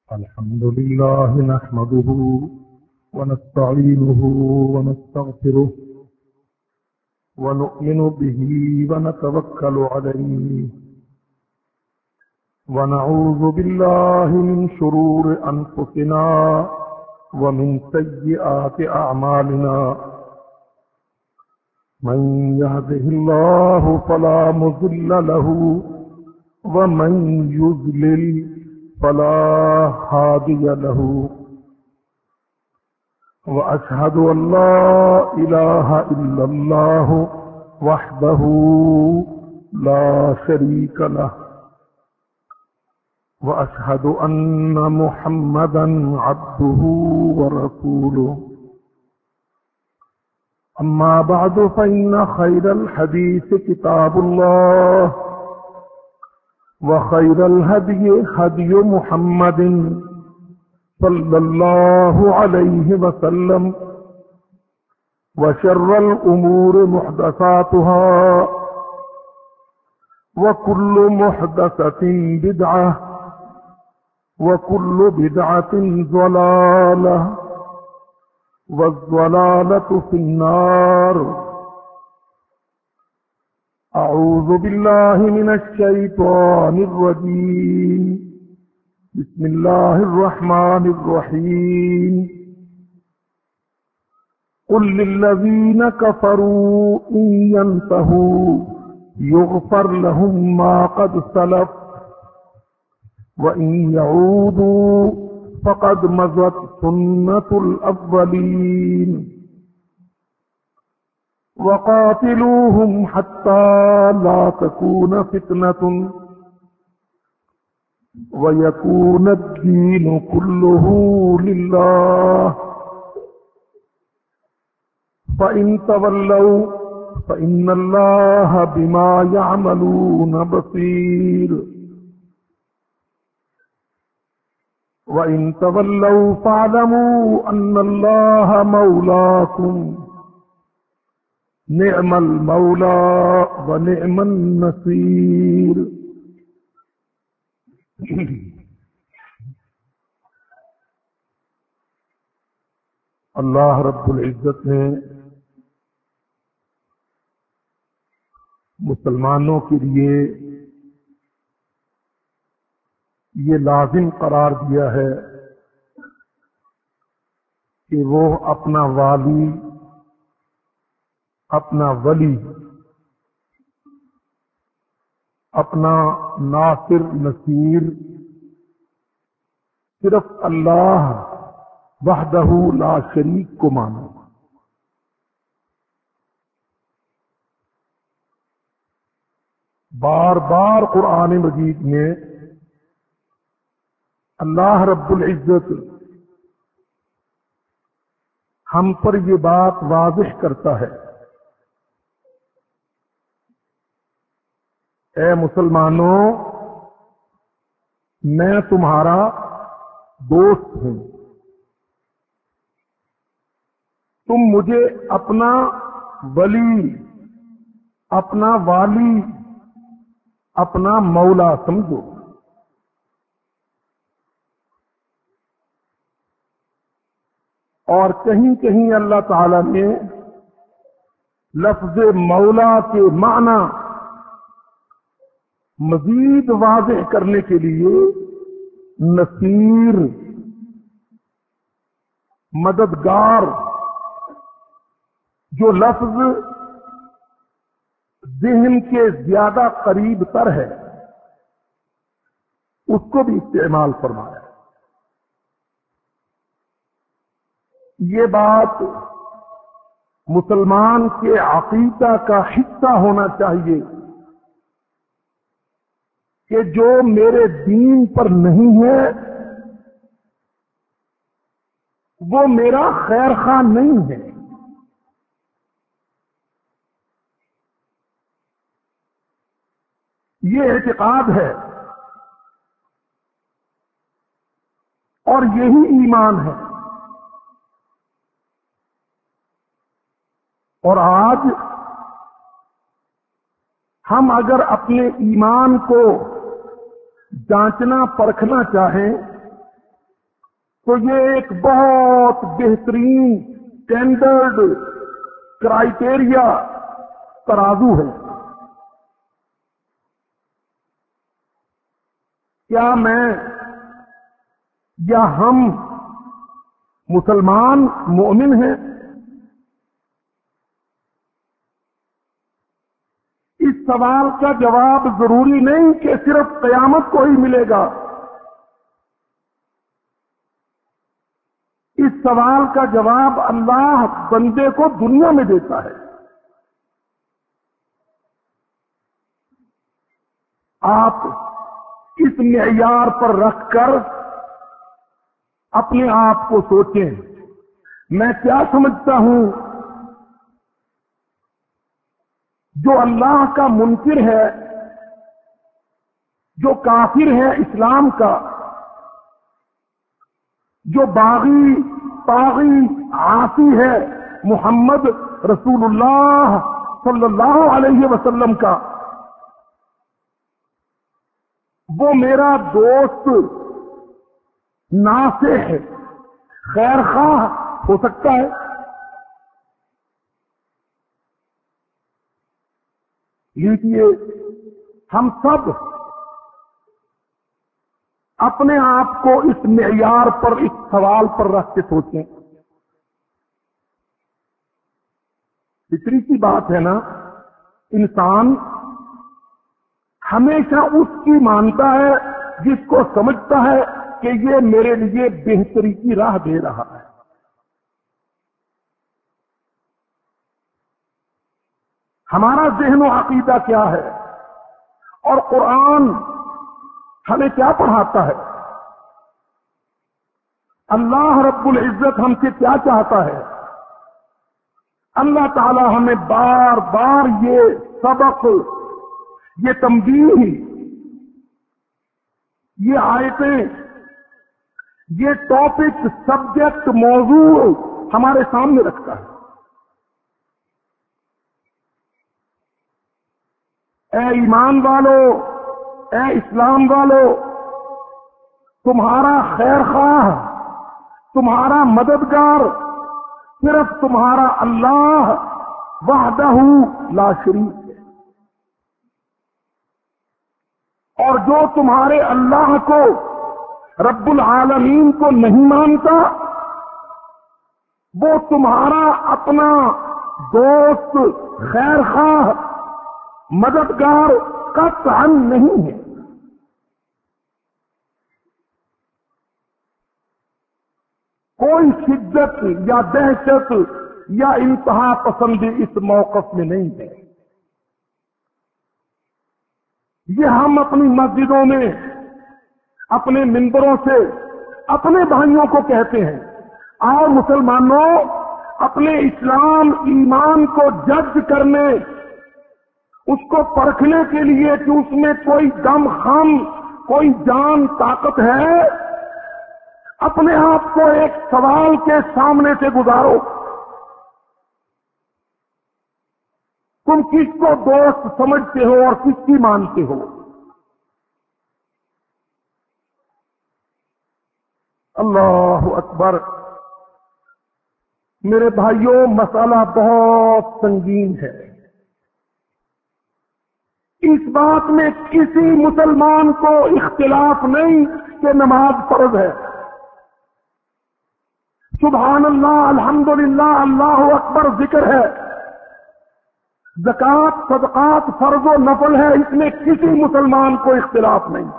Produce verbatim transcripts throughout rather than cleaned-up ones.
الحمد لله نحمده ونستعينه ونستغفره ونؤمن به ونتوكل عليه ونعوذ بالله من شرور أنفسنا ومن سيئات أعمالنا من يهده الله فلا مضل له ومن يضلل فلا هادي له وأشهد أن لا إله إلا الله وحده لا شريك له وأشهد أن محمدا عبده ورسوله أما بعد فإن خير الحديث كتاب الله وخير الهدي هدي محمد صلى الله عليه وسلم وشر الأمور محدثاتها وكل محدثة بدعة وكل بدعة ضلالة والضلالة في النار. أعوذ بالله من الشيطان الرجيم. بسم الله الرحمن الرحيم. قل للذين كفروا إن ينتهوا يغفر لهم ما قد سلف وإن يعودوا فقد مضت سنة الأولين وقاتلوهم حتى لا تكون فتنة ويكون الدين كله لله فإن تولوا فإن الله بما يعملون بصير وإن تولوا فاعلموا أن الله مولاكم نعم المولى ونعم النصير. اللہ رب العزت نے مسلمانوں کے لیے یہ لازم قرار دیا ہے کہ وہ اپنا والی اپنا ولی اپنا ناصر نصیر صرف اللہ وحدہ لا شریک کو مانو. بار بار قرآن مجید میں اللہ رب العزت ہم پر یہ بات واضح کرتا ہے، اے مسلمانوں میں تمہارا دوست ہوں، تم مجھے اپنا ولی اپنا والی اپنا مولا سمجھو. اور کہیں کہیں اللہ تعالی نے لفظ مولا کے معنی مزید واضح کرنے کے لیے نصیر مددگار جو لفظ ذہن کے زیادہ قریب تر ہے اس کو بھی استعمال فرمایا. یہ بات مسلمان کے عقیدہ کا حصہ ہونا چاہیے کہ جو میرے دین پر نہیں ہے وہ میرا خیر خواہ نہیں ہے. یہ اعتقاد ہے اور یہی ایمان ہے. اور آج ہم اگر اپنے ایمان کو جانچنا پرکھنا چاہیں تو یہ ایک بہت بہترین اسٹینڈرڈ کرائیٹیریا ترازو ہے. کیا میں یا ہم مسلمان مومن ہیں؟ اس سوال کا جواب ضروری نہیں کہ صرف قیامت کو ہی ملے گا. اس سوال کا جواب اللہ بندے کو دنیا میں دیتا ہے. آپ اس معیار پر رکھ کر اپنے آپ کو سوچیں، میں کیا سمجھتا ہوں؟ جو اللہ کا منکر ہے، جو کافر ہے اسلام کا، جو باغی طاغی عاصی ہے محمد رسول اللہ صلی اللہ علیہ وسلم کا، وہ میرا دوست ناصح ہے، خیر خواہ ہو سکتا ہے. لیجیے ہم سب اپنے آپ کو اس معیار پر، اس سوال پر رکھ کے سوچیں. فطری سی بات ہے نا، انسان ہمیشہ اس کی مانتا ہے جس کو سمجھتا ہے کہ یہ میرے لیے بہتری کی راہ دے رہا ہے. ہمارا ذہن و عقیدہ کیا ہے اور قرآن ہمیں کیا پڑھاتا ہے؟ اللہ رب العزت ہم سے کیا چاہتا ہے؟ اللہ تعالی ہمیں بار بار یہ سبق، یہ تنبیہ، یہ آیتیں، یہ ٹاپک، سبجیکٹ، موضوع ہمارے سامنے رکھتا ہے. اے ایمان والو، اے اسلام والو، تمہارا خیر خواہ، تمہارا مددگار صرف تمہارا اللہ وحدہ لا شریک ہے. اور جو تمہارے اللہ کو، رب العالمین کو نہیں مانتا، وہ تمہارا اپنا دوست، خیر خواہ، مددگار قطعاً نہیں ہے. کوئی شدت یا دہشت یا انتہا پسندی اس موقف میں نہیں ہے. یہ ہم اپنی مسجدوں میں، اپنے منبروں سے اپنے بھائیوں کو کہتے ہیں، آؤ مسلمانوں، اپنے اسلام ایمان کو جج کرنے، اس کو پرکھنے کے لیے کہ اس میں کوئی دم خم، کوئی جان طاقت ہے، اپنے آپ کو ایک سوال کے سامنے سے گزارو. تم کس کو دوست سمجھتے ہو اور کس کی مانتے ہو؟ اللہ اکبر. میرے بھائیوں، مسئلہ بہت سنگین ہے. اس بات میں کسی مسلمان کو اختلاف نہیں کہ نماز فرض ہے. سبحان اللہ، الحمدللہ، اللہ اکبر ذکر ہے. زکات، صدقات فرض و نفل ہے، اس میں کسی مسلمان کو اختلاف نہیں.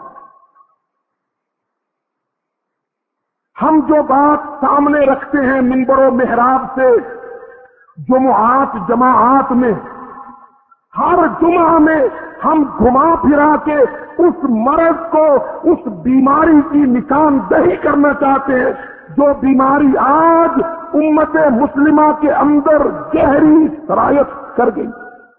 ہم جو بات سامنے رکھتے ہیں منبر و محراب سے، جمعات جماعات میں، ہر جمعہ میں ہم گھما پھرا کے اس مرض کو، اس بیماری کی نشاندہی کرنا چاہتے ہیں جو بیماری آج امت مسلمہ کے اندر گہری سرایت کر گئی،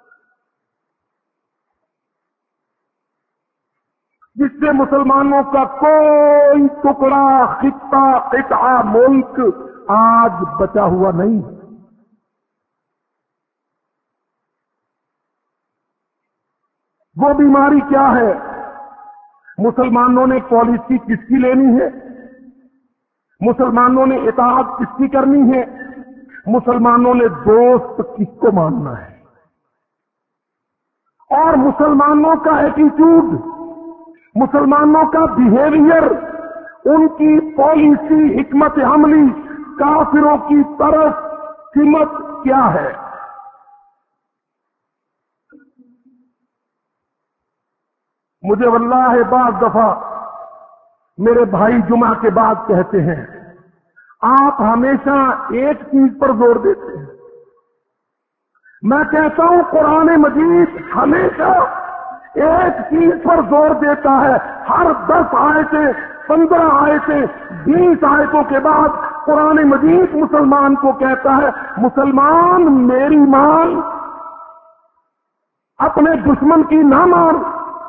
جس سے مسلمانوں کا کوئی ٹکڑا، خطہ، قطعہ، ملک آج بچا ہوا نہیں ہے. وہ بیماری کیا ہے؟ مسلمانوں نے پالیسی کس کی لینی ہے؟ मुसलमानों ने इताअत किसकी करनी है? मुसलमानों ने दोस्त किसको मानना है? और मुसलमानों का एटीट्यूड, मुसलमानों का बिहेवियर, उनकी पॉलिसी, हिकमत अमली काफिरों की तरफ कीमत क्या है? मुझे वल्लाह बाज़ दफा मेरे भाई जुमा के बाद कहते हैं, आप हमेशा एक चीज पर जोर देते हैं। मैं कहता हूं कुरान मजीद हमेशा एक चीज पर जोर देता है। हर दस आयतें, पंद्रह आयतें, बीस आयतों के बाद कुरान मजीद मुसलमान को कहता है, मुसलमान मेरी मान, अपने दुश्मन की ना मान।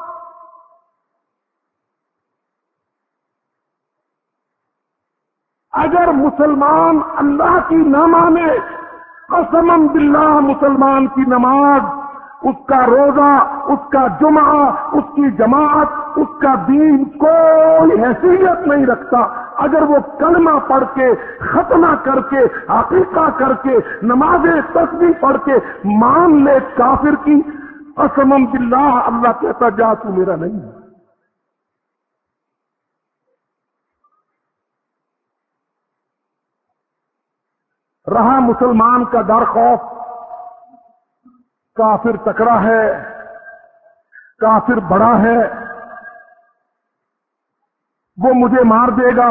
अगर मुसलमान अल्लाह की ना माने, कसमम बिल्लाह मुसलमान की नमाज, उसका रोजा, उसका जुमा, उसकी जमात, उसका दीन कोई हैसियत नहीं रखता। अगर वो कलमा पढ़ के, खतना करके, अकीका करके, नमाज़े तस्बीह पढ़ के मान ले काफिर की, कसमम बिल्लाह अल्लाह कहता जा तू मेरा नहीं है। रहा मुसलमान का डर खौफ, काफिर तकड़ा है, काफिर बड़ा है, वो मुझे मार देगा,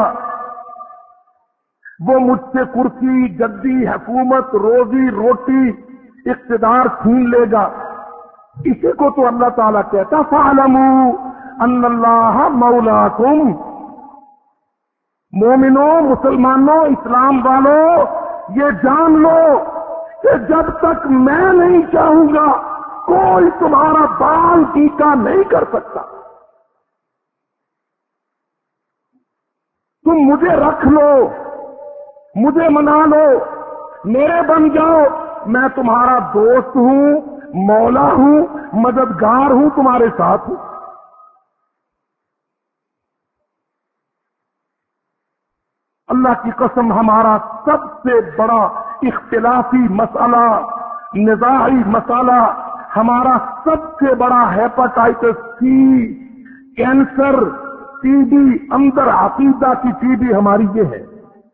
वो मुझसे कुर्सी, गद्दी, हुकूमत, रोजी रोटी, इख्तिदार छीन लेगा। इसी को तो अल्लाह ताला कहता फ़अलमू अन्नल्लाह मौलाकुम। मोमिनो, मुसलमानों, इस्लाम वालों, ये जान लो कि जब तक मैं नहीं चाहूंगा कोई तुम्हारा बाल टीका नहीं कर सकता। तुम मुझे रख लो, मुझे मना लो, मेरे बन जाओ, मैं तुम्हारा दोस्त हूं, मौला हूं, मददगार हूं, तुम्हारे साथ हूं। अल्लाह की कसम, हमारा सबसे बड़ा इख्तिलाफी मसला, निज़ाई मसला, हमारा सबसे बड़ा हेपेटाइटिस सी, कैंसर, टीबी, अंदर अकीदा की टीबी हमारी ये है।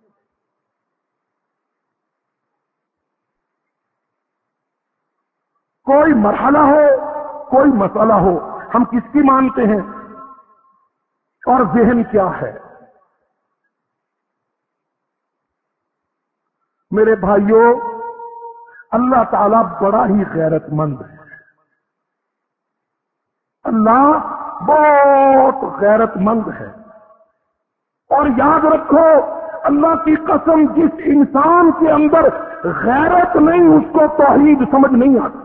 कोई मरहला हो, कोई मसला हो, हम किसकी मानते हैं और ज़हन क्या है? मेरे भाइयों, अल्लाह ताला बड़ा ही गैरतमंद है। अल्लाह बहुत गैरतमंद है। और याद रखो, अल्लाह की कसम, जिस इंसान के अंदर गैरत नहीं, उसको तौहीद समझ नहीं आती।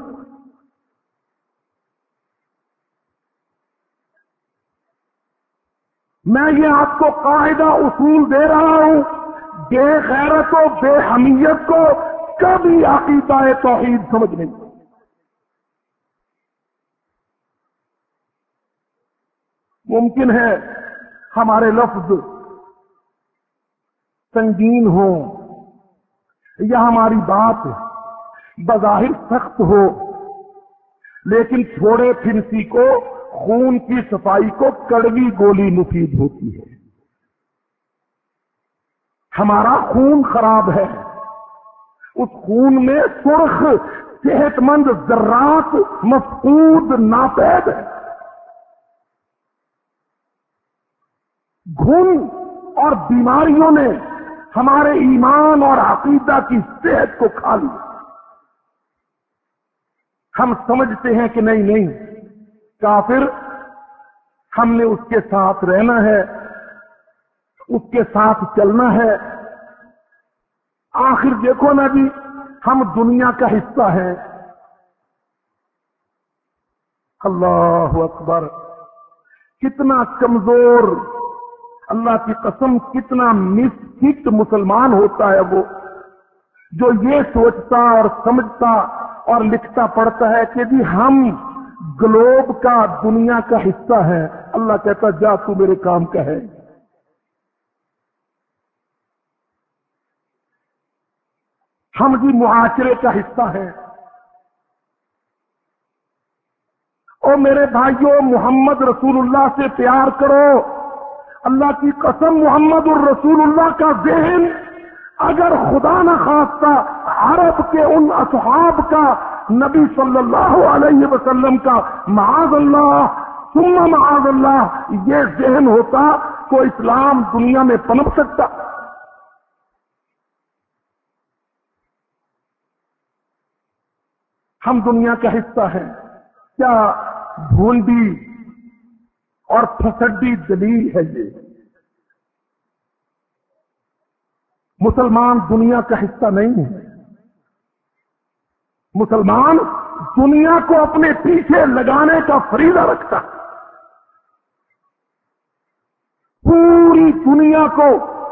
मैं ये आपको कायदा उसूल दे रहा हूं, बेगैरत और बेहमियत को कभी अकीदा तौहीद समझ नहीं। मुमकिन है हमारे लफ्ज संगीन हो या हमारी बात बज़ाहिर सख्त हो, लेकिन थोड़े फिरसी को, खून की सफाई को कड़वी गोली मुफीद होती है। हमारा खून खराब है, उस खून में सुर्ख सेहतमंद जर्रात मफकूद नापैद है। घुन और बीमारियों ने हमारे ईमान और अकीदा की सेहत को खा लिया। हम समझते हैं कि नहीं नहीं, काफिर, हमने उसके साथ रहना है, उसके साथ चलना है। आखिर देखो ना जी, हम दुनिया का हिस्सा हैं। अल्लाह अकबर, कितना कमजोर, अल्लाह की कसम, कितना मिसफिट मुसलमान होता है वो, जो ये सोचता और समझता और लिखता पढ़ता है कि जी हम ग्लोब का, दुनिया का हिस्सा है। अल्लाह कहता जा तू मेरे काम का है। ہم بھی معاشرے کا حصہ ہیں. اور میرے بھائیوں، محمد رسول اللہ سے پیار کرو. اللہ کی قسم، محمد الرسول اللہ کا ذہن اگر خدا نہ خواستہ عرب کے ان اصحاب کا، نبی صلی اللہ علیہ وسلم کا معاذ اللہ ثم معاذ اللہ یہ ذہن ہوتا تو اسلام دنیا میں پنپ سکتا. ہم دنیا کا حصہ ہیں. کیا بھونڈی اور پھسڈی دلیل ہے یہ؟ مسلمان دنیا کا حصہ نہیں ہے. مسلمان دنیا کو اپنے پیچھے لگانے کا فریضہ رکھتا. پوری دنیا کو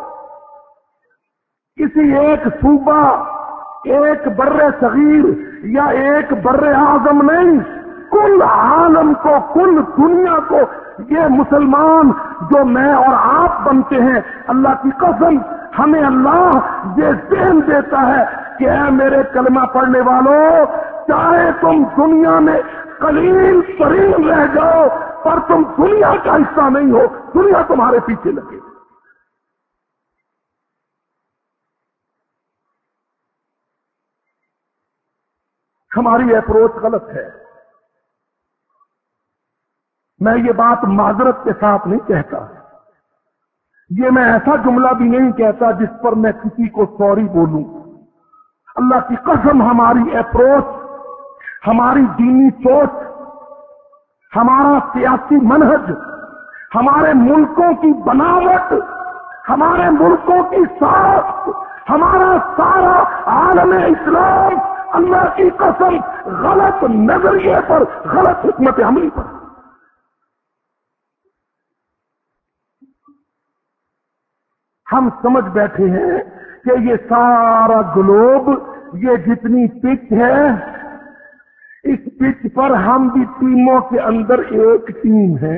کسی ایک صوبہ، ایک بر صغیر یا ایک بر اعظم نہیں، کل عالم کو، کل دنیا کو یہ مسلمان جو میں اور آپ بنتے ہیں، اللہ کی قسم ہمیں اللہ یہ ذہن دیتا ہے کہ اے میرے کلمہ پڑھنے والوں، چاہے تم دنیا میں قلیل ترین رہ جاؤ پر تم دنیا کا حصہ نہیں ہو، دنیا تمہارے پیچھے لگے. ہماری اپروچ غلط ہے. میں یہ بات معذرت کے ساتھ نہیں کہتا، یہ میں ایسا جملہ بھی نہیں کہتا جس پر میں کسی کو سوری بولوں. اللہ کی قسم ہماری اپروچ، ہماری دینی سوچ، ہمارا سیاسی منہج، ہمارے ملکوں کی بناوٹ، ہمارے ملکوں کی ساخت، ہمارا سارا عالم اسلام اللہ کی قسم غلط نظریے پر، غلط حکمت عملی پر. ہم سمجھ بیٹھے ہیں کہ یہ سارا گلوب، یہ جتنی پچ ہے، اس پچ پر ہم بھی ٹیموں کے اندر ایک ٹیم ہے.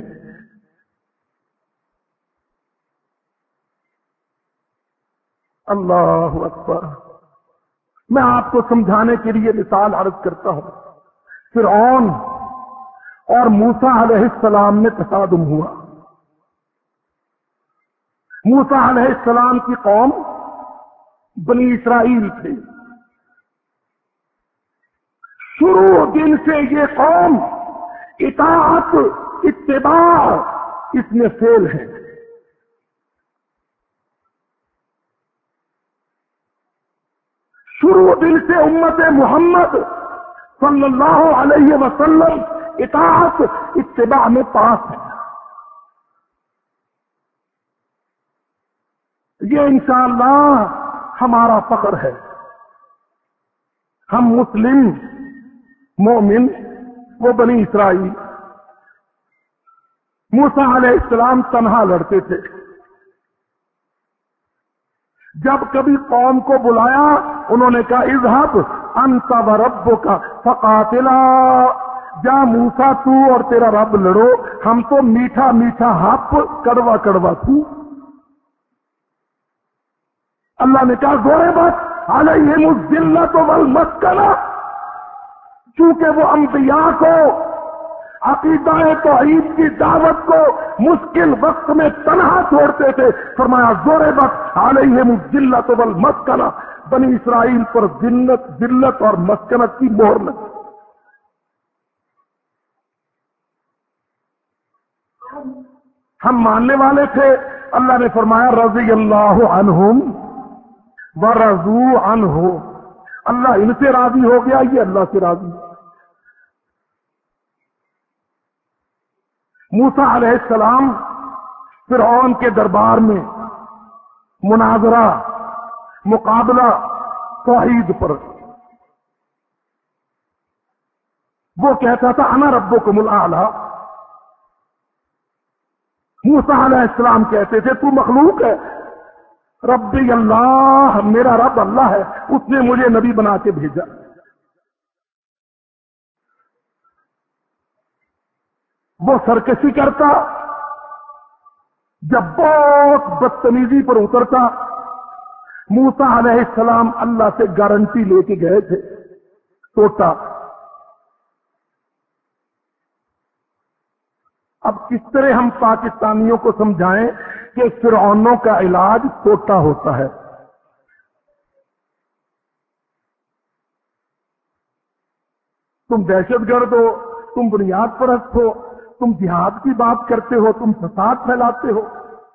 اللہ اکبر. میں آپ کو سمجھانے کے لیے مثال عرض کرتا ہوں. فرعون اور موسیٰ علیہ السلام میں تصادم ہوا. موسیٰ علیہ السلام کی قوم بنی اسرائیل تھی. شروع دن سے یہ قوم اطاعت، اتباع اس میں فیل ہے. شروع دن سے امت محمد صلی اللہ علیہ وسلم اطاعت، اتباع میں پاس ہے. یہ انشاءاللہ ہمارا فخر ہے. ہم مسلم مومن، وہ بنی اسرائیل. موسیٰ علیہ السلام تنہا لڑتے تھے. جب کبھی قوم کو بلایا انہوں نے کہا اذهب انت وربک فقاتلا، جا موسیٰ تو اور تیرا رب لڑو، ہم تو میٹھا میٹھا ہپ کڑوا کڑوا تھو. اللہ نے کہا ضربت علیہم الذلۃ والمسکنہ، چونکہ وہ انبیاء کو، عقیدہ توحید کی دعوت کو مشکل وقت میں تنہا چھوڑتے تھے، فرمایا ضربت علیہم الذلۃ والمسکنہ، بنی اسرائیل پر ذلت ذلت اور مسکنت کی مہر لگی. ہم ماننے والے تھے. اللہ نے فرمایا رضی اللہ عنہم ورضوا عنہ، اللہ ان سے راضی ہو گیا، یہ اللہ سے راضی. موسیٰ علیہ السلام فرعون کے دربار میں مناظرہ، مقابلہ توحید پر. وہ کہتا تھا انا ربکم الاعلی. موسیٰ علیہ السلام کہتے تھے تو مخلوق ہے. ربی اللہ، میرا رب اللہ ہے، اس نے مجھے نبی بنا کے بھیجا. وہ سرکشی کرتا، جب بہت بدتمیزی پر اترتا موسیٰ علیہ السلام اللہ سے گارنٹی لے کے گئے تھے سوٹا. اب کس طرح ہم پاکستانیوں کو سمجھائیں کہ فرعونوں کا علاج سوٹا ہوتا ہے؟ تم دہشت گرد ہو، تم بنیاد پرست ہو، تم جہاد کی بات کرتے ہو، تم فساد پھیلاتے ہو.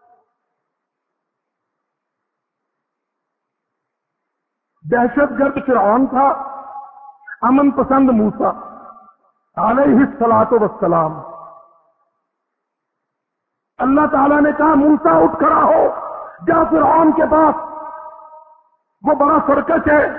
دہشت گرد فرعون تھا، امن پسند موسیٰ علیہ الصلوۃ والسلام. اللہ تعالیٰ نے کہا موسیٰ اٹھ کھڑا ہو، جا فرعون کے پاس، وہ بڑا سرکش ہے.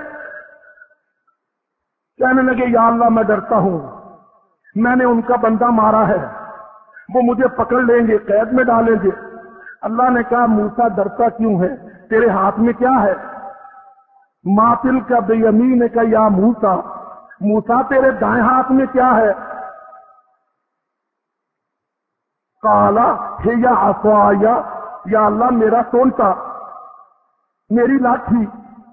کہنے لگے یا اللہ میں ڈرتا ہوں، میں نے ان کا بندہ مارا ہے، وہ مجھے پکڑ لیں گے، قید میں ڈالیں گے. اللہ نے کہا موسیٰ ڈرتا کیوں ہے؟ تیرے ہاتھ میں کیا ہے؟ ماتل کا بے یمین کا یا موسیٰ، موسیٰ تیرے دائیں ہاتھ میں کیا ہے؟ کالا ہے یا عصایا، یا اللہ میرا سونٹا، میری لاٹھی.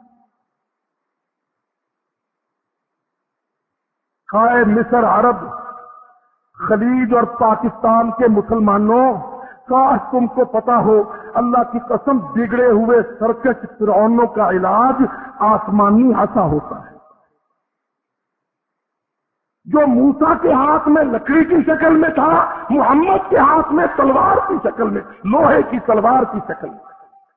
خائے مصر، عرب، خلیج اور پاکستان کے مسلمانوں، کاش تم کو پتا ہو اللہ کی قسم بگڑے ہوئے سرکش فرعونوں کا علاج آسمانی عصا ہوتا ہے. جو موسیٰ کے ہاتھ میں لکڑی کی شکل میں تھا، محمد کے ہاتھ میں تلوار کی شکل میں، لوہے کی تلوار کی شکل میں.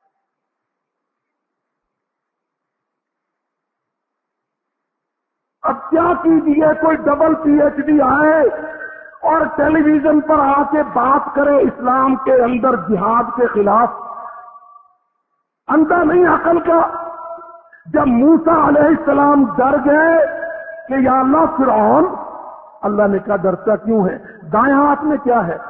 اب کیا کیجیے، کوئی ڈبل پی ایچ ڈی آئے اور ٹیلی ویژن پر آ کے بات کرے اسلام کے اندر جہاد کے خلاف، اندھا نہیں عقل کا. جب موسیٰ علیہ السلام ڈر گئے کہ یا اللہ فرعون، اللہ نے کہا ڈرتا کیوں ہے؟ دائیں ہاتھ میں کیا ہے؟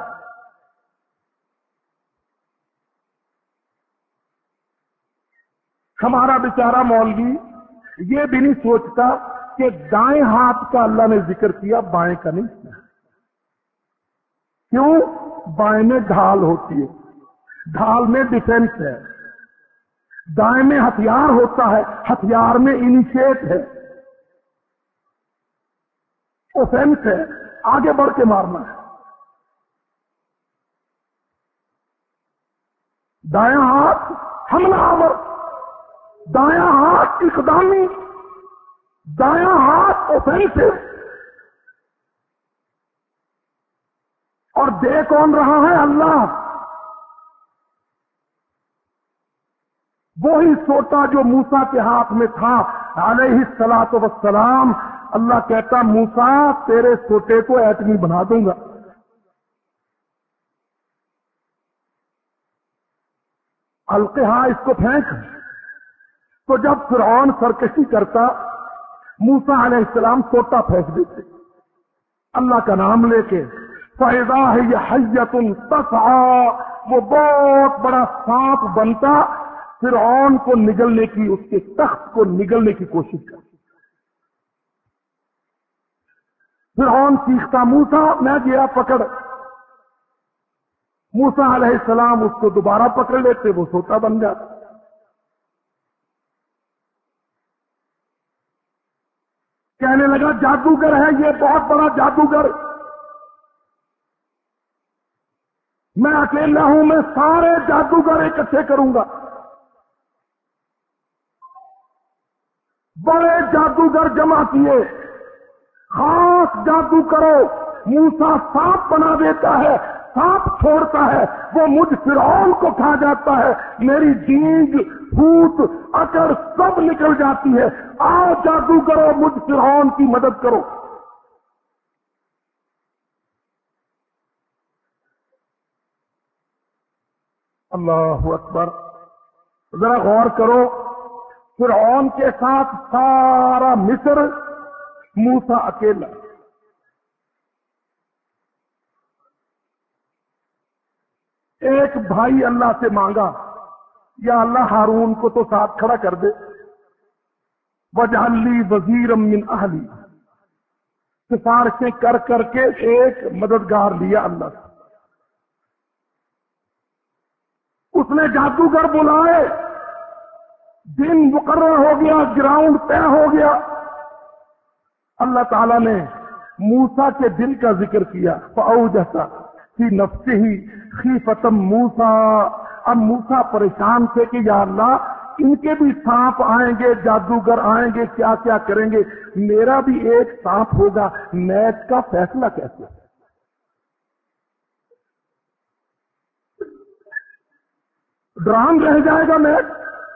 ہمارا بیچارہ مولوی یہ بھی نہیں سوچتا کہ دائیں ہاتھ کا اللہ نے ذکر کیا، بائیں کا نہیں کیا. کیوں؟ بائیں میں ڈھال ہوتی ہے، ڈھال میں ڈیفینس ہے. دائیں میں ہتھیار ہوتا ہے، ہتھیار میں انیشیٹ ہے، اوفینس ہے، آگے بڑھ کے مارنا ہے. دایاں ہاتھ حملہ آور، دایاں ہاتھ اقدامی، دایاں ہاتھ اوفینسو. اور دے کون رہا ہے؟ اللہ. وہی سوٹا جو موسیٰ کے ہاتھ میں تھا علیہ الصلوۃ والسلام. اللہ کہتا موسیٰ تیرے سوٹے کو ایٹمی بنا دوں گا. القہا، اس کو پھینک. تو جب فرعون سرکشی کرتا، موسیٰ علیہ السلام سوٹا پھینک دیتے اللہ کا نام لے کے. فَإِذَا هِيَ حَيَّةٌ تَسْعَىٰ، وہ بہت بڑا سانپ بنتا، فرعون کو نگلنے کی، اس کے تخت کو نگلنے کی کوشش کرتا. فرعون چیختا موسیٰ میں گیا پکڑ. موسیٰ علیہ السلام اس کو دوبارہ پکڑ لیتے، وہ سوٹا بن جاتا. کہنے لگا جادوگر ہے یہ، بہت بڑا جادوگر، میں اکیلا ہوں، میں سارے جادوگر اکٹھے کروں گا. بڑے جادوگر جمع کیے، خاص جادو کرو. موسیٰ سانپ بنا دیتا ہے، سانپ چھوڑتا ہے، وہ مجھ فرعون کو کھا جاتا ہے، میری جینگ، پھوت، اکڑ سب نکل جاتی ہے. آؤ جادو کرو، مجھ فرعون کی مدد کرو. اللہ اکبر. ذرا غور کرو، فرعون کے ساتھ سارا مصر، موسیٰ اکیلا. ایک بھائی اللہ سے مانگا یا اللہ ہارون کو تو ساتھ کھڑا کر دے. وَاجْعَلْ لِي وَزِيرًا مِّنْ أَهْلِي، سفارشیں کر کر کے ایک مددگار لیا اللہ سے. اس نے جادوگر بلائے، دن مقرر ہو گیا، گراؤنڈ طے ہو گیا. اللہ تعالیٰ نے موسیٰ کے دل کا ذکر کیا، فَأَوْجَسَ فِي نَفْسِهِ خِیفَةً مُوسیٰ. اب موسیٰ پریشان تھے کہ یا اللہ ان کے بھی سانپ آئیں گے، جادوگر آئیں گے، کیا کیا کریں گے، میرا بھی ایک سانپ ہوگا، میچ کا فیصلہ کیسے؟ ڈرام رہ جائے گا میچ،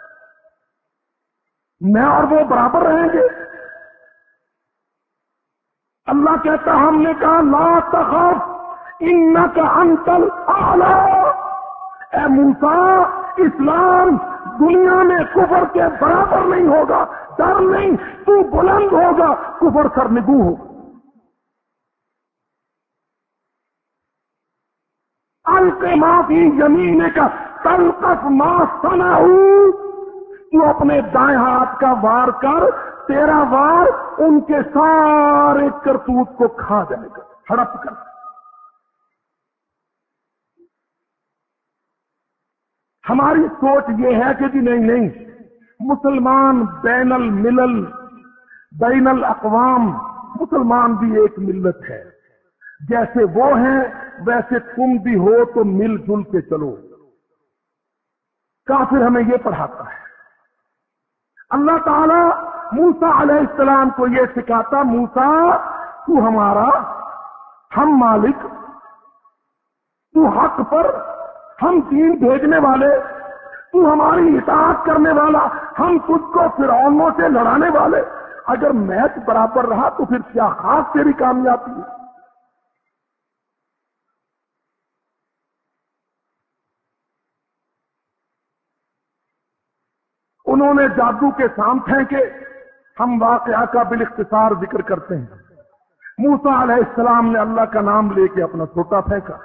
میں اور وہ برابر رہیں گے. اللہ کہتا ہم نے کہا لا تخف انک انت الاعلی. اے موسیٰ اسلام دنیا میں کفر کے برابر نہیں ہوگا، ڈر نہیں، تو بلند ہوگا، کفر سرنگوں ہو. الق ما فی یمینک تلقف ما صنعوا. تو اپنے دائیں ہاتھ کا وار کر، تیرا وار ان کے سارے کرتوت کو کھا جائے گا، ہڑپ کر. ہماری سوچ یہ ہے کہ جی نہیں نہیں، مسلمان بین الملل، بین الاقوام، مسلمان بھی ایک ملت ہے، جیسے وہ ہیں ویسے تم بھی ہو تو مل جل کے چلو. کافر ہمیں یہ پڑھاتا ہے. اللہ تعالیٰ موسیٰ علیہ السلام کو یہ سکھاتا، موسیٰ تو ہمارا، ہم مالک، تو حق پر، ہم دین بھیجنے والے، تو ہماری اطاعت کرنے والا، ہم تجھ کو فرعونوں سے لڑانے والے. اگر میچ برابر رہا تو پھر کیا خاص تیری کامیابی ہے؟ انہوں نے جادو کے سانپ پھینکے. ہم واقعہ کا بالاختصار ذکر کرتے ہیں. موسیٰ علیہ السلام نے اللہ کا نام لے کے اپنا چھوٹا پھینکا.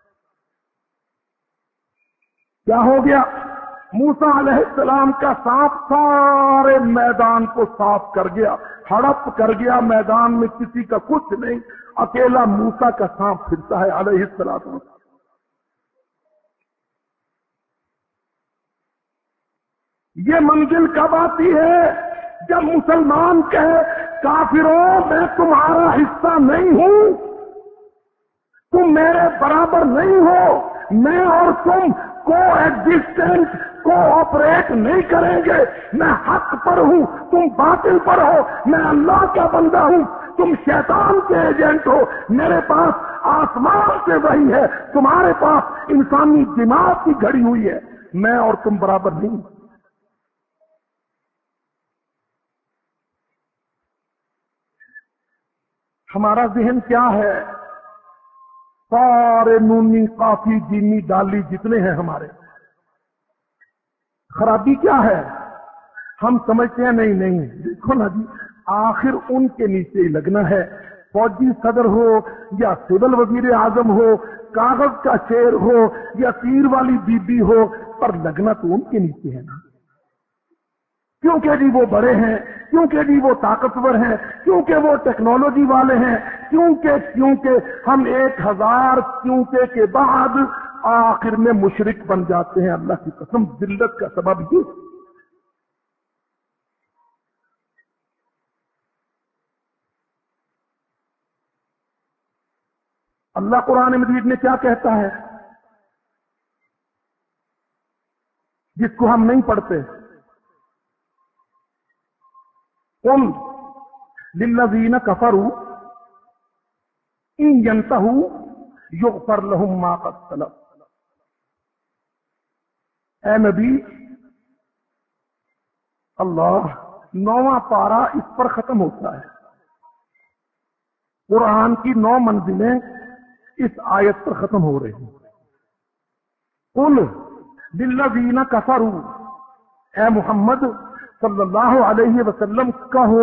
کیا ہو گیا؟ موسیٰ علیہ السلام کا سانپ سارے میدان کو صاف کر گیا، ہڑپ کر گیا. میدان میں کسی کا کچھ نہیں، اکیلا موسیٰ کا سانپ پھرتا ہے علیہ السلام. یہ منزل کب آتی ہے؟ جب مسلمان کہے کافروں میں تمہارا حصہ نہیں ہوں، تم میرے برابر نہیں ہو، میں اور تم کو ایگزسٹنٹ کو آپریٹ نہیں کریں گے. میں حق پر ہوں، تم باطل پر ہو. میں اللہ کا بندہ ہوں، تم شیطان کے ایجنٹ ہو. میرے پاس آسمان سے وحی ہے، تمہارے پاس انسانی دماغ کی گھڑی ہوئی ہے. میں اور تم برابر نہیں. ہمارا ذہن کیا ہے؟ سارے نونی کافی جیمی ڈالی جتنے ہیں ہمارے، خرابی کیا ہے؟ ہم سمجھتے ہیں نہیں نہیں، دیکھو نا جی، آخر ان کے نیچے ہی لگنا ہے. فوجی صدر ہو یا سول وزیر اعظم ہو، کاغذ کا شیر ہو یا تیر والی بی بی ہو، پر لگنا تو ان کے نیچے ہے نا. کیونکہ جی وہ بڑے ہیں، کیونکہ جی وہ طاقتور ہیں، کیونکہ وہ ٹیکنالوجی والے ہیں، کیونکہ کیونکہ ہم ایک ہزار کیونکہ کے بعد آخر میں مشرک بن جاتے ہیں. اللہ کی قسم ذلت کا سبب یہ. اللہ قرآن مجید میں کیا کہتا ہے جس کو ہم نہیں پڑھتے؟ قل للذین کفروا ان ینتہوا یغفر لهم ما قد سلف. اے نبی، اللہ نواں پارہ اس پر ختم ہوتا ہے. قرآن کی نو منزلیں اس آیت پر ختم ہو رہی ہیں. قل للذین کفروا، اے محمد صلی اللہ علیہ وسلم کہو،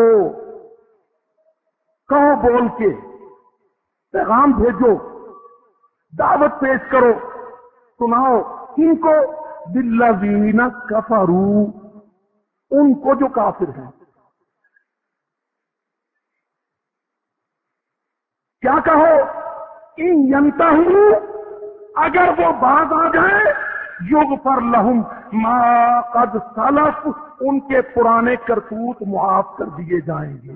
کہو بول کے پیغام بھیجو، دعوت پیش کرو، سناؤ ان کو، للذین کفروا، ان کو جو کافر ہیں. کیا کہو؟ ان ینتہوا، اگر وہ باز آ جائیں، युगफर लहुम मा कद सलफ, उनके पुराने करतूत मुआफ कर दिए जाएंगे।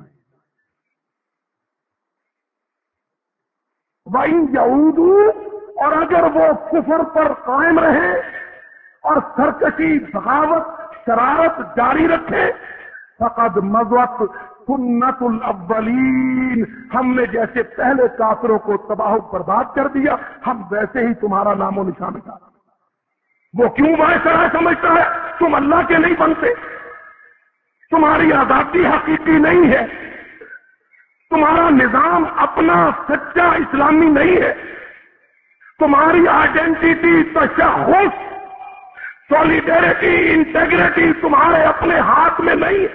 वहीं यहूदू, और अगर वो कुफर पर कायम रहे और सरकशी, बगावत, शरारत जारी रखे, फकद मज़वत सुन्नतुल अव्वलीन, हमने जैसे पहले काफिरों को तबाह बर्बाद कर दिया, हम वैसे ही तुम्हारा नामो निशान मिटा। वो क्यों वायसराय समझता है? तुम अल्लाह के नहीं बनते, तुम्हारी आजादी हकीकी नहीं है, तुम्हारा निजाम अपना सच्चा इस्लामी नहीं है, तुम्हारी आइडेंटिटी, तशख़्ख़ुस, सॉलिडेरिटी, इंटेग्रिटी तुम्हारे अपने हाथ में नहीं है।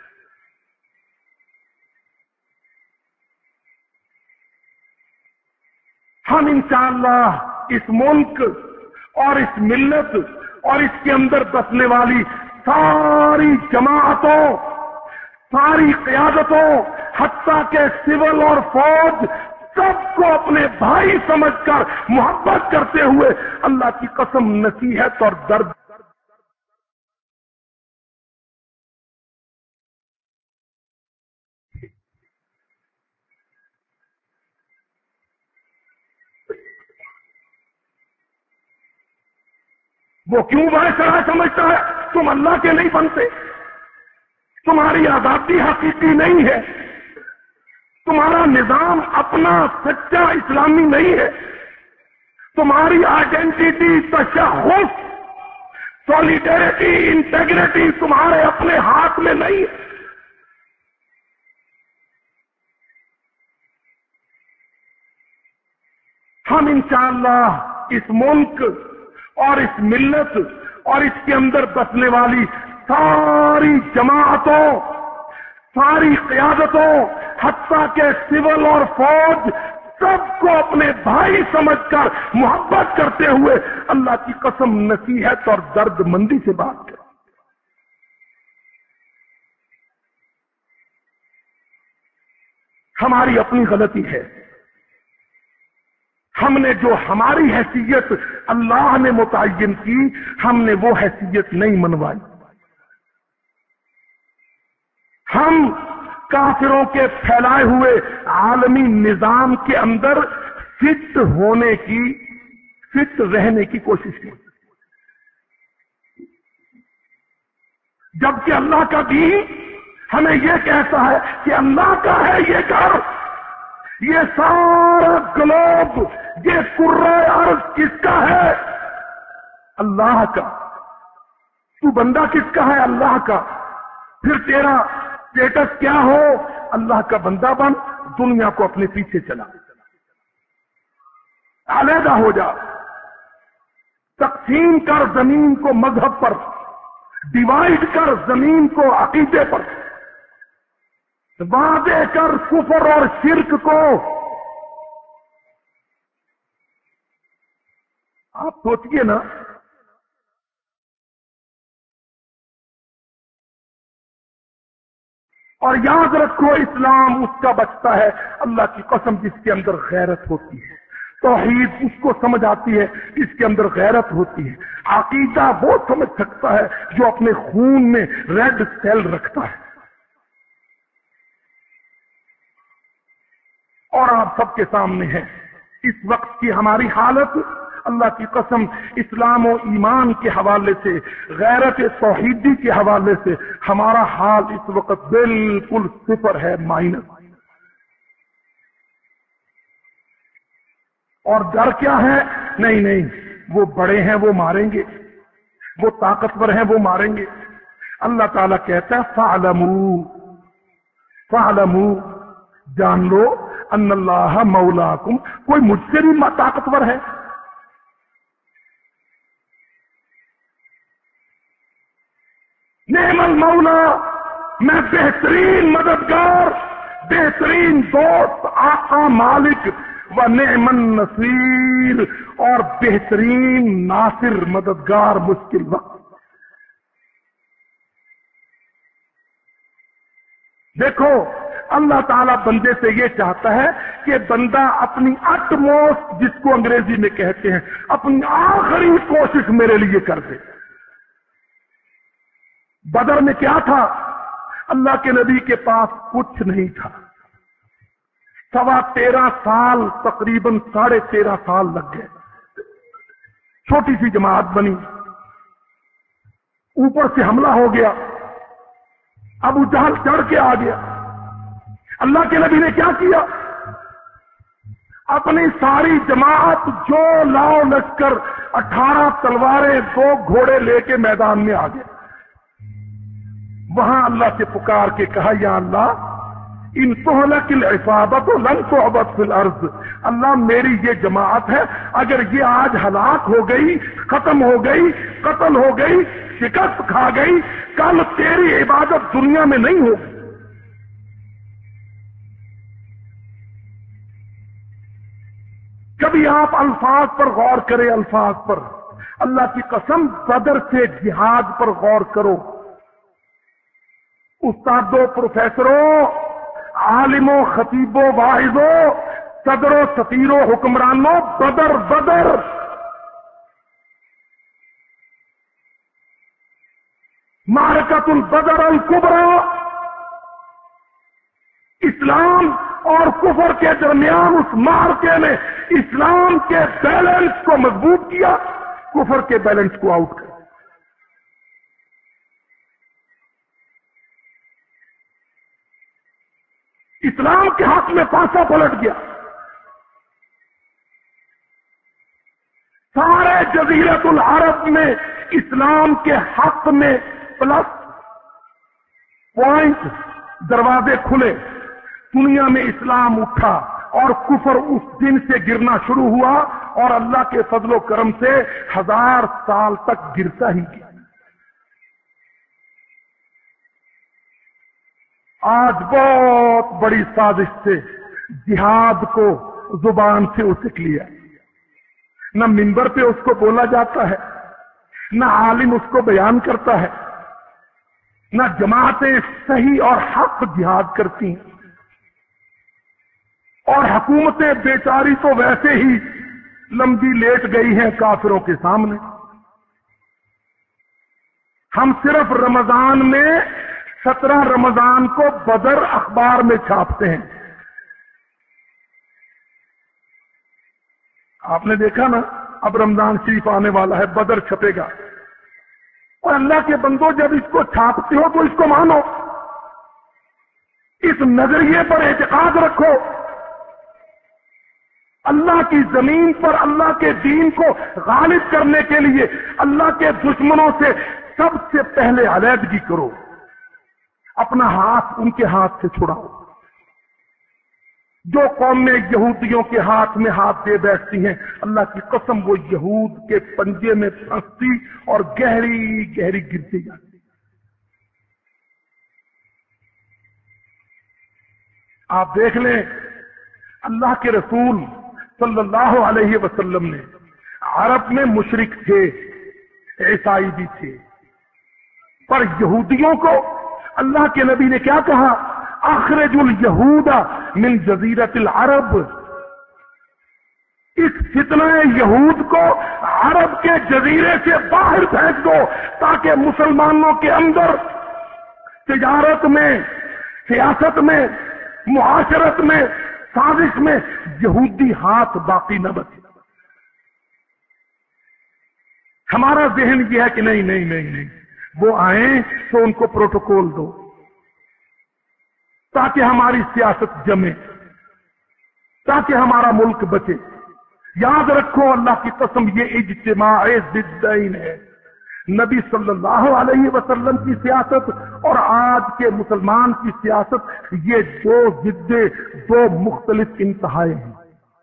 हम इंशाअल्लाह इस मुल्क और इस मिल्लत और इसके अंदर बसने वाली सारी जमाअतों, सारी क़यादतों, हत्ता के सिविल और फौज, सबको अपने भाई समझकर मोहब्बत करते हुए अल्लाह की कसम नसीहत और दर्द वो क्यों वायसराय समझता है? तुम अल्लाह के नहीं बनते, तुम्हारी आजादी हकीकी नहीं है, तुम्हारा निजाम अपना सच्चा इस्लामी नहीं है, तुम्हारी आइडेंटिटी, तशख़्ख़ुस, सॉलिडेरिटी, इंटेग्रिटी तुम्हारे अपने हाथ में नहीं है। हम इंशाअल्लाह इस मुल्क और इस मिल्लत और इसके अंदर बसने वाली सारी जमाअतों, सारी क़यादतों, हत्ता के सिविल और फौज, सबको अपने भाई समझकर मोहब्बत करते हुए अल्लाह की कसम नसीहत और दर्दमंदी से बात करें। हमारी अपनी गलती है, हमने जो हमारी हैसियत अल्लाह ने मुतय्यन की, हमने वो हैसियत नहीं मनवाई। हम काफिरों के फैलाए हुए आलमी निजाम के अंदर फिट होने की, फिट रहने की कोशिश की, जबकि अल्लाह का दीन हमें यह कहता है कि अल्लाह का है ये घर, ये सारा ग्लोब, ये कुर्रा अर्ज़ किसका है? अल्लाह का। तू बंदा किसका है? अल्लाह का। फिर तेरा स्टेटस क्या हो? अल्लाह का बंदा बन, दुनिया को अपने पीछे चला, अलहदा हो जा, तकसीम कर जमीन को मजहब पर, डिवाइड कर जमीन को अकीदे पर, वादे कर कुफर और शिर्क को। आप सोचिए ना, और याद रखो इस्लाम उसका बचता है अल्लाह की कसम जिसके अंदर गैरत होती है, तौहीद उसको समझ आती है जिसके अंदर गैरत होती है, अकीदा वो समझ सकता है जो अपने खून में रेड सेल रखता है। और आप सबके सामने है इस वक्त की हमारी हालत, अल्लाह की कसम इस्लाम और ईमान के हवाले से, गैरत तौहीदी के हवाले से हमारा हाल इस वक्त बिल्कुल सिफर है, माइनस। और डर क्या है? नहीं नहीं, वो बड़े हैं वो मारेंगे, वो ताकतवर हैं वो मारेंगे। अल्लाह ताला कहता है फ़अलमू फ़अलमू, जान लो अन्नल्लाह मौलाकुम, कोई मुझसे भी ताकतवर है। नेमल मौला, मैं बेहतरीन मददगार, बेहतरीन दोस्त, आका मालिक, व नेमन नसीर, और बेहतरीन नासिर, मददगार मुश्किल वक्त। देखो अल्लाह ताला बंदे से ये चाहता है کہ بندہ اپنی اٹ موسٹ، جس کو انگریزی میں کہتے ہیں اپنی آخری کوشش میرے لیے کر دے۔ بدر میں کیا تھا؟ اللہ کے نبی کے پاس کچھ نہیں تھا، سوا تیرہ سال تقریباً ساڑھے تیرہ سال لگ گئے، چھوٹی سی جماعت بنی، اوپر سے حملہ ہو گیا، ابو جہل چڑھ کے آ گیا۔ اللہ کے نبی نے کیا کیا؟ اپنی ساری جماعت جو لاؤ لشکر، اٹھارہ تلواریں، دو گھوڑے لے کے میدان میں آ گئے۔ وہاں اللہ سے پکار کے کہا یا اللہ ان تہلک العصابۃ لن تعبد فی الارض، اللہ میری یہ جماعت ہے، اگر یہ آج ہلاک ہو گئی، ختم ہو گئی، قتل ہو گئی، شکست کھا گئی، کل تیری عبادت دنیا میں نہیں ہوگی۔ کبھی آپ الفاظ پر غور کریں، الفاظ پر، اللہ کی قسم بدر سے جہاد پر غور کرو۔ استادوں، پروفیسروں، عالموں، خطیبوں، واعظوں، صدروں، سفیروں، حکمرانوں، بدر بدر معرکۃ البدر الکبریٰ، اسلام اور کفر کے درمیان اس معرکے نے اسلام کے بیلنس کو مضبوط کیا، کفر کے بیلنس کو آؤٹ کیا۔ اسلام کے حق میں پانسا پلٹ گیا، سارے جزیرت العرب میں اسلام کے حق میں پلس پوائنٹ دروازے کھلے، دنیا میں اسلام اٹھا اور کفر اس دن سے گرنا شروع ہوا، اور اللہ کے فضل و کرم سے ہزار سال تک گرتا ہی گیا۔ آج بہت بڑی سازش سے جہاد کو زبان سے اٹک لیا، نہ منبر پہ اس کو بولا جاتا ہے، نہ عالم اس کو بیان کرتا ہے، نہ جماعتیں صحیح اور حق جہاد کرتی ہیں، اور حکومتیں بیچاری تو ویسے ہی لمبی لیٹ گئی ہیں کافروں کے سامنے۔ ہم صرف رمضان میں سترہ رمضان کو بدر اخبار میں چھاپتے ہیں، آپ نے دیکھا نا، اب رمضان شریف آنے والا ہے، بدر چھپے گا، اور اللہ کے بندوں جب اس کو چھاپتے ہو تو اس کو مانو، اس نظریے پر اعتقاد رکھو۔ اللہ کی زمین پر اللہ کے دین کو غالب کرنے کے لیے اللہ کے دشمنوں سے سب سے پہلے علیحدگی کرو، اپنا ہاتھ ان کے ہاتھ سے چھڑاؤ۔ جو قومیں یہودیوں کے ہاتھ میں ہاتھ دے بیٹھتی ہیں، اللہ کی قسم وہ یہود کے پنجے میں پھنستی اور گہری گہری گرتی جاتی۔ آپ دیکھ لیں، اللہ کے رسول صلی اللہ علیہ وسلم نے، عرب میں مشرک تھے، عیسائی بھی تھے، پر یہودیوں کو اللہ کے نبی نے کیا کہا؟ اخرج الیہود من جزیرت العرب، اس فتنہ یہود کو عرب کے جزیرے سے باہر پھینک دو، تاکہ مسلمانوں کے اندر تجارت میں، سیاست میں، معاشرت میں، سازش میں یہودی ہاتھ باقی نہ بچے۔ ہمارا ذہن یہ ہے کہ نہیں نہیں نہیں نہیں وہ آئیں تو ان کو پروٹوکول دو تاکہ ہماری سیاست جمے، تاکہ ہمارا ملک بچے۔ یاد رکھو، اللہ کی قسم یہ اجتماع ضدین ہے، نبی صلی اللہ علیہ وسلم کی سیاست اور آج کے مسلمان کی سیاست، یہ دو ضدیں، دو مختلف انتہائیں ہیں۔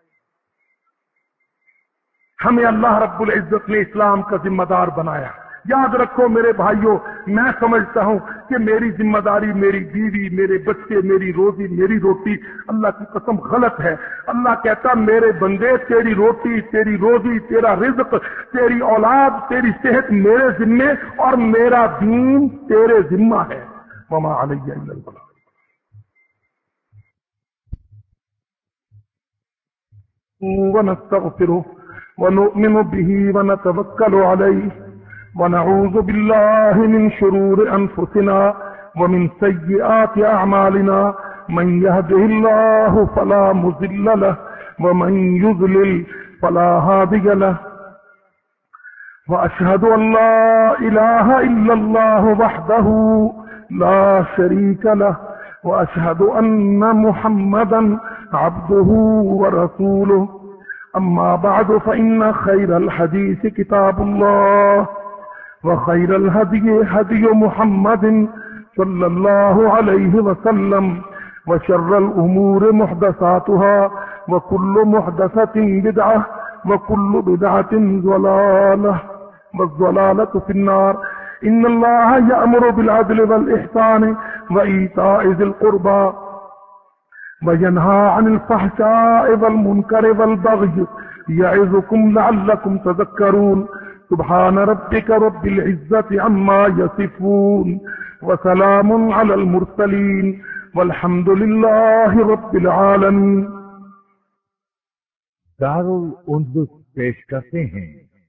ہمیں اللہ رب العزت نے اسلام کا ذمہ دار بنایا۔ یاد رکھو میرے بھائیوں، میں سمجھتا ہوں کہ میری ذمہ داری، میری بیوی، میرے بچے، میری روزی، میری روٹی، اللہ کی قسم غلط ہے۔ اللہ کہتا میرے بندے، تیری روٹی، تیری روزی، تیرا رزق، تیری اولاد، تیری صحت میرے ذمے، اور میرا دین تیرے ذمہ ہے۔ وما علی الا البلاغ۔ ونستغفره ونؤمن به ونتوكل عليه ونعوذ بالله من شرور أنفسنا ومن سيئات أعمالنا من يهده الله فلا مضل له ومن يضلل فلا هادي له وأشهد أن لا إله إلا الله وحده لا شريك له وأشهد أن محمدا عبده ورسوله أما بعد فإن خير الحديث كتاب الله وخير الهدي هدي محمد صلى الله عليه وسلم وشر الأمور محدثاتها وكل محدثة بدعة وكل بدعة ضلالة والضلالة في النار. إن الله يأمر بالعدل والإحسان وإيتاء ذي القربى وينهى عن الفحشاء والمنكر والبغي يعظكم لعلكم تذكرون. سبحان ربك رب العزة عما يصفون وسلام على المرسلين والحمد لله رب العالمين. دارالأندلس پیش کرتے ہیں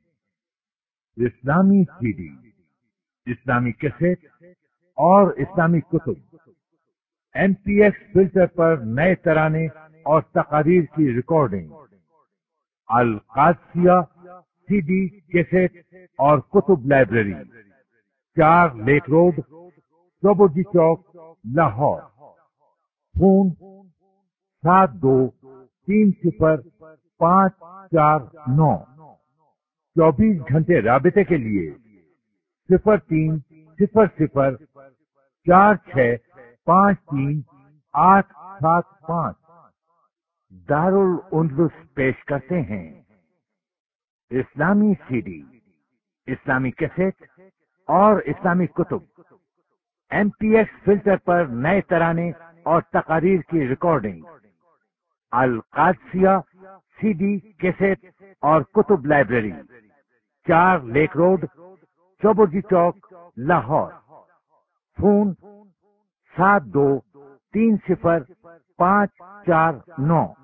اسلامی سی ڈی، اسلامی کیسٹ اور اسلامی کتب ایم پی ایکس فلٹر پر نئے ترانے اور تقاریر کی ریکارڈنگ. القادسیہ سی ڈی، کیسٹ اور کتب لائبریری، چار لیک روڈ، چوبوجی چوک، لاہور. فون سات دو تین صفر پانچ چار نو. چوبیس گھنٹے رابطے کے لیے صفر تین صفر صفر چار چھ پانچ تین آٹھ سات پانچ. دارالأندلس پیش کرتے ہیں اسلامی سی ڈی، اسلامی کیسٹ اور اسلامی کتب ایم پی ایکس فلٹر پر نئے ترانے اور تقاریر کی ریکارڈنگ. القادسیہ سی ڈی، کیسٹ اور کتب لائبریری، چار لیک روڈ، چوبوجی چوک، لاہور. فون سات دو تین صفر پانچ چار نو.